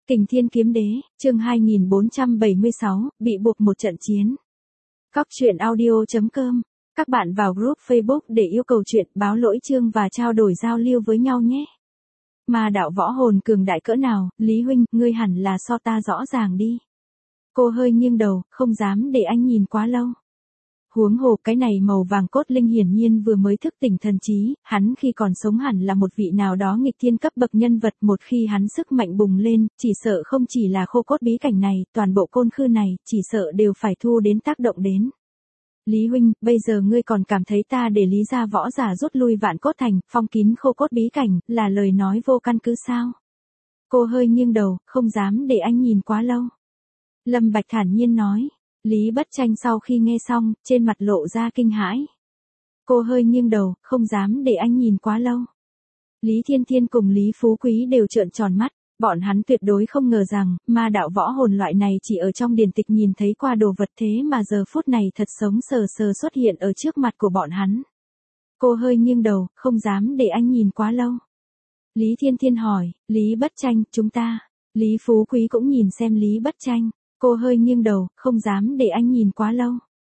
Kình Thiên Kiếm Đế, chương 2476, bị buộc một trận chiến. Cóc truyện audio.com. Các bạn vào group Facebook để yêu cầu chuyện, báo lỗi chương và trao đổi giao lưu với nhau nhé. Mà đạo võ hồn cường đại cỡ nào, Lý huynh, ngươi hẳn là so ta rõ ràng đi. Cô hơi nghiêng đầu, không dám để anh nhìn quá lâu. Huống hồ cái này màu vàng cốt linh hiển nhiên vừa mới thức tỉnh thần trí, hắn khi còn sống hẳn là một vị nào đó nghịch thiên cấp bậc nhân vật, một khi hắn sức mạnh bùng lên, chỉ sợ không chỉ là khô cốt bí cảnh này, toàn bộ côn khư này, chỉ sợ đều phải thu đến tác động đến. Lý huynh, bây giờ ngươi còn cảm thấy ta để Lý gia võ giả rút lui Vạn Cốt Thành, phong kín khô cốt bí cảnh, là lời nói vô căn cứ sao? Cô hơi nghiêng đầu, không dám để anh nhìn quá lâu. Lâm Bạch thản nhiên nói. Lý Bất Tranh sau khi nghe xong, trên mặt lộ ra kinh hãi. Cô hơi nghiêng đầu, không dám để anh nhìn quá lâu. Lý Thiên Thiên cùng Lý Phú Quý đều trợn tròn mắt, bọn hắn tuyệt đối không ngờ rằng, ma đạo võ hồn loại này chỉ ở trong điển tịch nhìn thấy qua đồ vật thế mà giờ phút này thật sống sờ sờ xuất hiện ở trước mặt của bọn hắn. Cô hơi nghiêng đầu, không dám để anh nhìn quá lâu. Lý Thiên Thiên hỏi, Lý Bất Tranh, chúng ta. Lý Phú Quý cũng nhìn xem Lý Bất Tranh. Cô hơi nghiêng đầu, không dám để anh nhìn quá lâu.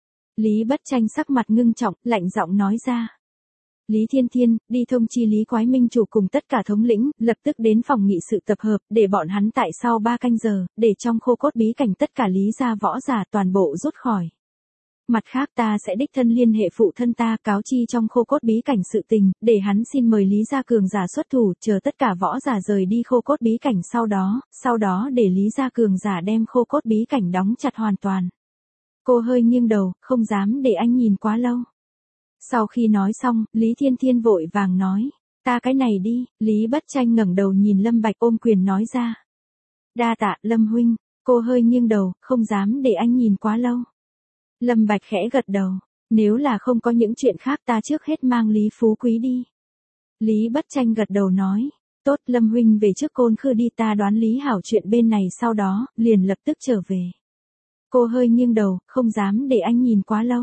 Lý Bất Tranh sắc mặt ngưng trọng, lạnh giọng nói ra. Lý Thiên Thiên, đi thông chi Lý Quái Minh chủ cùng tất cả thống lĩnh, lập tức đến phòng nghị sự tập hợp, để bọn hắn tại sau 3 canh giờ, để trong khô cốt bí cảnh tất cả Lý gia võ giả toàn bộ rút khỏi. Mặt khác ta sẽ đích thân liên hệ phụ thân ta cáo chi trong khô cốt bí cảnh sự tình, để hắn xin mời Lý gia cường giả xuất thủ, chờ tất cả võ giả rời đi khô cốt bí cảnh sau đó để Lý gia cường giả đem khô cốt bí cảnh đóng chặt hoàn toàn. Cô hơi nghiêng đầu, không dám để anh nhìn quá lâu. Sau khi nói xong, Lý Thiên Thiên vội vàng nói, ta cái này đi. Lý Bất Tranh ngẩng đầu nhìn Lâm Bạch ôm quyền nói ra. Đa tạ, Lâm huynh. Cô hơi nghiêng đầu, không dám để anh nhìn quá lâu. Lâm Bạch khẽ gật đầu, nếu là không có những chuyện khác ta trước hết mang Lý Phú Quý đi. Lý Bất Tranh gật đầu nói, tốt, Lâm huynh về trước côn khư đi, ta đoán Lý Hảo chuyện bên này sau đó, liền lập tức trở về. Cô hơi nghiêng đầu, không dám để anh nhìn quá lâu.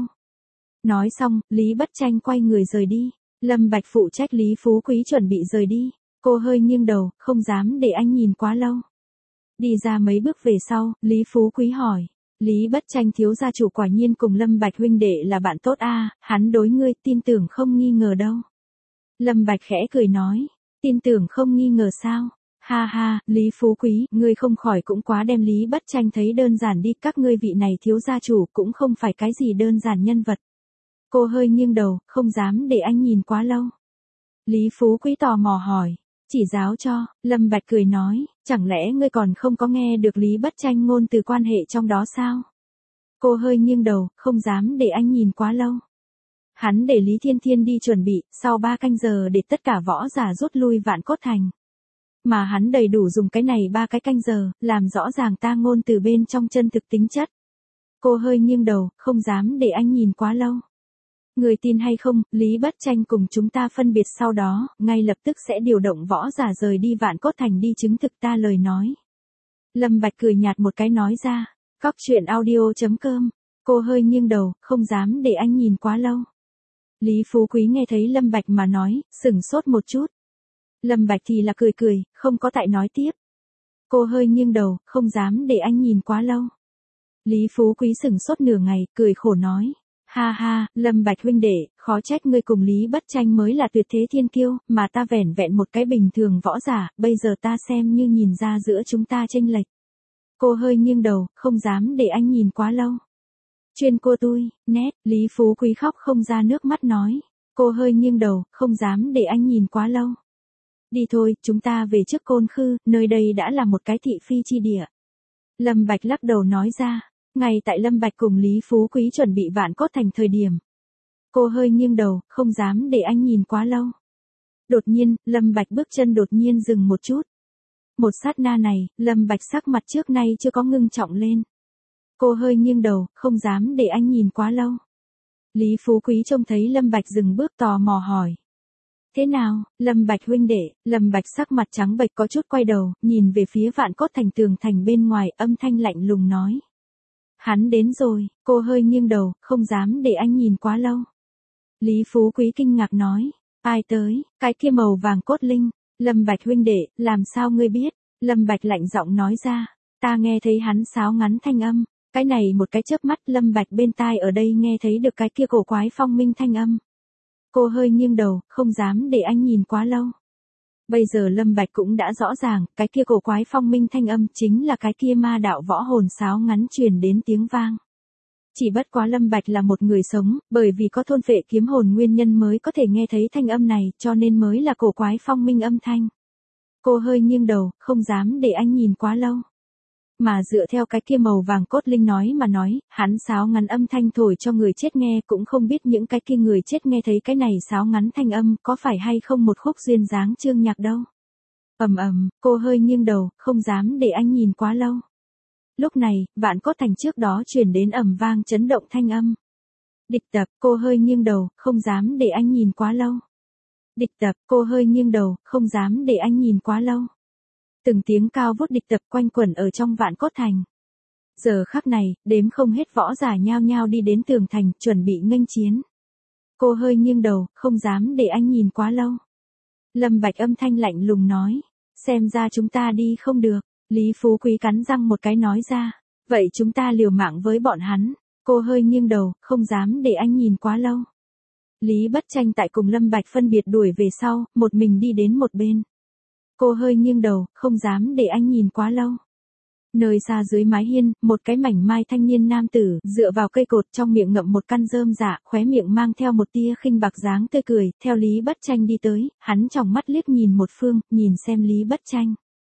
Nói xong, Lý Bất Tranh quay người rời đi, Lâm Bạch phụ trách Lý Phú Quý chuẩn bị rời đi, cô hơi nghiêng đầu, không dám để anh nhìn quá lâu. Đi ra mấy bước về sau, Lý Phú Quý hỏi. Lý Bất Tranh thiếu gia chủ quả nhiên cùng Lâm Bạch huynh đệ là bạn tốt a, hắn đối ngươi tin tưởng không nghi ngờ đâu. Lâm Bạch khẽ cười nói, tin tưởng không nghi ngờ sao? Ha ha, Lý Phú Quý, ngươi không khỏi cũng quá đem Lý Bất Tranh thấy đơn giản đi, các ngươi vị này thiếu gia chủ cũng không phải cái gì đơn giản nhân vật. Cô hơi nghiêng đầu, không dám để anh nhìn quá lâu. Lý Phú Quý tò mò hỏi. Chỉ giáo cho, Lâm Bạch cười nói, chẳng lẽ ngươi còn không có nghe được Lý Bất Tranh ngôn từ quan hệ trong đó sao? Cô hơi nghiêng đầu, không dám để anh nhìn quá lâu. Hắn để Lý Thiên Thiên đi chuẩn bị, sau 3 canh giờ để tất cả võ giả rút lui Vạn Cốt Thành. Mà hắn đầy đủ dùng cái này 3 cái canh giờ, làm rõ ràng ta ngôn từ bên trong chân thực tính chất. Cô hơi nghiêng đầu, không dám để anh nhìn quá lâu. Người tin hay không, Lý Bất Tranh cùng chúng ta phân biệt sau đó, ngay lập tức sẽ điều động võ giả rời đi Vạn Cốt Thành đi chứng thực ta lời nói. Lâm Bạch cười nhạt một cái nói ra, cóc truyện audio.com, cô hơi nghiêng đầu, không dám để anh nhìn quá lâu. Lý Phú Quý nghe thấy Lâm Bạch mà nói, sửng sốt một chút. Lâm Bạch thì là cười cười, không có tại nói tiếp. Cô hơi nghiêng đầu, không dám để anh nhìn quá lâu. Lý Phú Quý sửng sốt nửa ngày, cười khổ nói. Ha ha, Lâm Bạch huynh đệ, khó trách ngươi cùng Lý Bất Tranh mới là tuyệt thế thiên kiêu, mà ta vẻn vẹn một cái bình thường võ giả, bây giờ ta xem như nhìn ra giữa chúng ta chênh lệch. Cô hơi nghiêng đầu, không dám để anh nhìn quá lâu. Chuyên cô tui, nét, Lý Phú Quý khóc không ra nước mắt nói. Cô hơi nghiêng đầu, không dám để anh nhìn quá lâu. Đi thôi, chúng ta về trước côn khư, nơi đây đã là một cái thị phi chi địa. Lâm Bạch lắc đầu nói ra. Ngay tại Lâm Bạch cùng Lý Phú Quý chuẩn bị Vạn Cốt Thành thời điểm. Cô hơi nghiêng đầu, không dám để anh nhìn quá lâu. Đột nhiên, Lâm Bạch bước chân đột nhiên dừng một chút. Một sát na này, Lâm Bạch sắc mặt trước nay chưa có ngưng trọng lên. Cô hơi nghiêng đầu, không dám để anh nhìn quá lâu. Lý Phú Quý trông thấy Lâm Bạch dừng bước tò mò hỏi. Thế nào, Lâm Bạch huynh đệ? Lâm Bạch sắc mặt trắng bệch có chút quay đầu, nhìn về phía Vạn Cốt Thành tường thành bên ngoài, âm thanh lạnh lùng nói. Hắn đến rồi, cô hơi nghiêng đầu, không dám để anh nhìn quá lâu. Lý Phú Quý kinh ngạc nói, ai tới, cái kia màu vàng cốt linh, Lâm Bạch huynh đệ, làm sao ngươi biết? Lâm Bạch lạnh giọng nói ra, ta nghe thấy hắn sáo ngắn thanh âm, cái này một cái chớp mắt Lâm Bạch bên tai ở đây nghe thấy được cái kia cổ quái phong minh thanh âm. Cô hơi nghiêng đầu, không dám để anh nhìn quá lâu. Bây giờ Lâm Bạch cũng đã rõ ràng, cái kia cổ quái phong minh thanh âm chính là cái kia ma đạo võ hồn sáo ngắn truyền đến tiếng vang. Chỉ bất quá Lâm Bạch là một người sống, bởi vì có thôn phệ kiếm hồn nguyên nhân mới có thể nghe thấy thanh âm này, cho nên mới là cổ quái phong minh âm thanh. Cô hơi nghiêng đầu, không dám để anh nhìn quá lâu. Mà dựa theo cái kia màu vàng cốt linh nói mà nói, hắn sáo ngắn âm thanh thổi cho người chết nghe, cũng không biết những cái kia người chết nghe thấy cái này sáo ngắn thanh âm có phải hay không một khúc duyên dáng chương nhạc đâu. Cô hơi nghiêng đầu, không dám để anh nhìn quá lâu. Lúc này, Vạn Cốt Thành trước đó truyền đến ầm vang chấn động thanh âm. Địch tập, cô hơi nghiêng đầu, không dám để anh nhìn quá lâu. Địch tập, cô hơi nghiêng đầu, không dám để anh nhìn quá lâu. Từng tiếng cao vút địch tập quanh quẩn ở trong Vạn Cốt Thành. Giờ khắc này, đếm không hết võ giả nhao nhao đi đến tường thành, chuẩn bị nghênh chiến. Cô hơi nghiêng đầu, không dám để anh nhìn quá lâu. Lâm Bạch âm thanh lạnh lùng nói, xem ra chúng ta đi không được. Lý Phú Quý cắn răng một cái nói ra, vậy chúng ta liều mạng với bọn hắn. Cô hơi nghiêng đầu, không dám để anh nhìn quá lâu. Lý Bất Tranh tại cùng Lâm Bạch phân biệt đuổi về sau, một mình đi đến một bên. Cô hơi nghiêng đầu, không dám để anh nhìn quá lâu. Nơi xa dưới mái hiên, một cái mảnh mai thanh niên nam tử, dựa vào cây cột trong miệng ngậm một căn rơm dạ, khóe miệng mang theo một tia khinh bạc dáng tươi cười, theo Lý Bất Tranh đi tới, hắn tròng mắt liếc nhìn một phương, nhìn xem Lý Bất Tranh.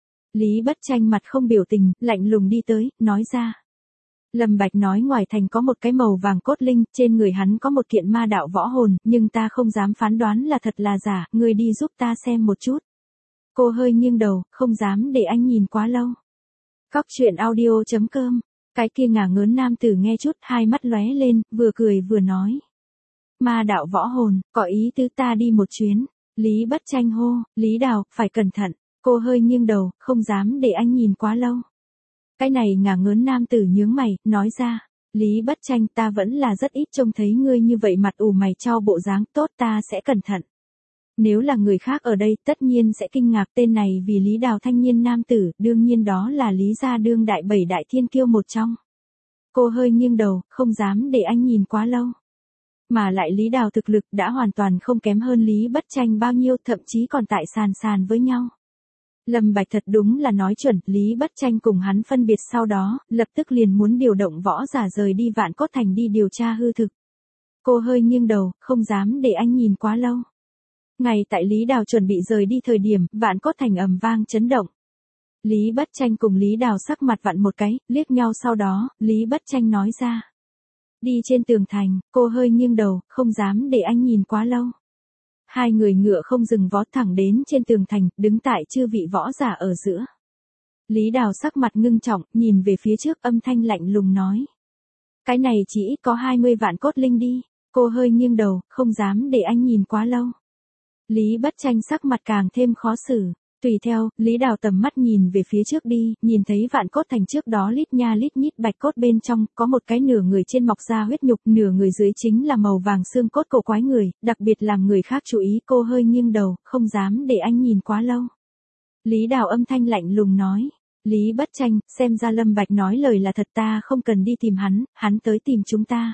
Lý Bất Tranh mặt không biểu tình, lạnh lùng đi tới, nói ra. Lâm Bạch nói ngoài thành có một cái màu vàng cốt linh, trên người hắn có một kiện ma đạo võ hồn, nhưng ta không dám phán đoán là thật là giả, ngươi đi giúp ta xem một chút. Cô hơi nghiêng đầu, không dám để anh nhìn quá lâu. Cóc truyện audio.com, cái kia ngả ngớn nam tử nghe chút, hai mắt lóe lên, vừa cười vừa nói. Ma đạo võ hồn, có ý tứ ta đi một chuyến. Lý Bất Tranh hô, Lý Đào, phải cẩn thận. Cô hơi nghiêng đầu, không dám để anh nhìn quá lâu. Cái này ngả ngớn nam tử nhướng mày, nói ra. Lý Bất Tranh, ta vẫn là rất ít trông thấy ngươi như vậy mặt ủ mày chau bộ dáng, tốt ta sẽ cẩn thận. Nếu là người khác ở đây, tất nhiên sẽ kinh ngạc, tên này vì Lý Đào thanh niên nam tử, đương nhiên đó là Lý gia đương đại 7 đại thiên kiêu một trong. Cô hơi nghiêng đầu, không dám để anh nhìn quá lâu. Mà lại Lý Đào thực lực đã hoàn toàn không kém hơn Lý Bất Tranh bao nhiêu, thậm chí còn tại sàn với nhau. Lâm Bạch thật đúng là nói chuẩn, Lý Bất Tranh cùng hắn phân biệt sau đó, lập tức liền muốn điều động võ giả rời đi Vạn Cốt Thành đi điều tra hư thực. Cô hơi nghiêng đầu, không dám để anh nhìn quá lâu. Ngay tại Lý Đào chuẩn bị rời đi thời điểm, Vạn Cốt Thành ầm vang chấn động. Lý Bất Tranh cùng Lý Đào sắc mặt vặn một cái, liếc nhau sau đó, Lý Bất Tranh nói ra. Đi trên tường thành, cô hơi nghiêng đầu, không dám để anh nhìn quá lâu. Hai người ngựa không dừng vó thẳng đến trên tường thành, đứng tại chư vị võ giả ở giữa. Lý Đào sắc mặt ngưng trọng, nhìn về phía trước, âm thanh lạnh lùng nói. Cái này chỉ ít có 20 vạn cốt linh đi. Cô hơi nghiêng đầu, không dám để anh nhìn quá lâu. Lý Bất Tranh sắc mặt càng thêm khó xử. Tùy theo, Lý Đào tầm mắt nhìn về phía trước đi, nhìn thấy Vạn Cốt Thành trước đó lít nha lít nhít bạch cốt bên trong, có một cái nửa người trên mọc ra huyết nhục, nửa người dưới chính là màu vàng xương cốt cổ quái người, đặc biệt làm người khác chú ý. Cô hơi nghiêng đầu, không dám để anh nhìn quá lâu. Lý Đào âm thanh lạnh lùng nói. Lý Bất Tranh, xem ra Lâm Bạch nói lời là thật, ta không cần đi tìm hắn tới tìm chúng ta.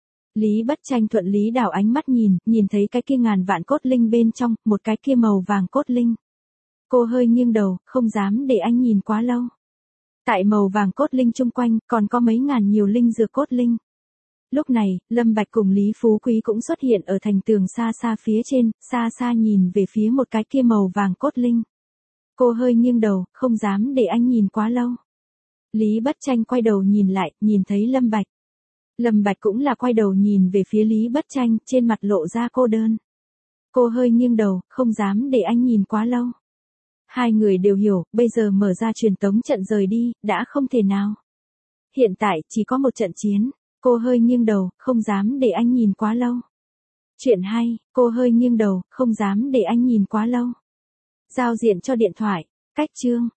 Lý Bất Tranh thuận Lý Đào ánh mắt nhìn thấy cái kia ngàn vạn cốt linh bên trong, một cái kia màu vàng cốt linh. Cô hơi nghiêng đầu, không dám để anh nhìn quá lâu. Tại màu vàng cốt linh chung quanh, còn có mấy ngàn nhiều linh dược cốt linh. Lúc này, Lâm Bạch cùng Lý Phú Quý cũng xuất hiện ở thành tường xa xa phía trên, xa xa nhìn về phía một cái kia màu vàng cốt linh. Cô hơi nghiêng đầu, không dám để anh nhìn quá lâu. Lý Bất Tranh quay đầu nhìn lại, nhìn thấy Lâm Bạch. Lâm Bạch cũng là quay đầu nhìn về phía Lý Bất Tranh, trên mặt lộ ra cô đơn. Cô hơi nghiêng đầu, không dám để anh nhìn quá lâu. Hai người đều hiểu, bây giờ mở ra truyền tống trận rời đi, đã không thể nào. Hiện tại, chỉ có một trận chiến. Cô hơi nghiêng đầu, không dám để anh nhìn quá lâu. Chuyện hay, cô hơi nghiêng đầu, không dám để anh nhìn quá lâu. Giao diện cho điện thoại, cách chương.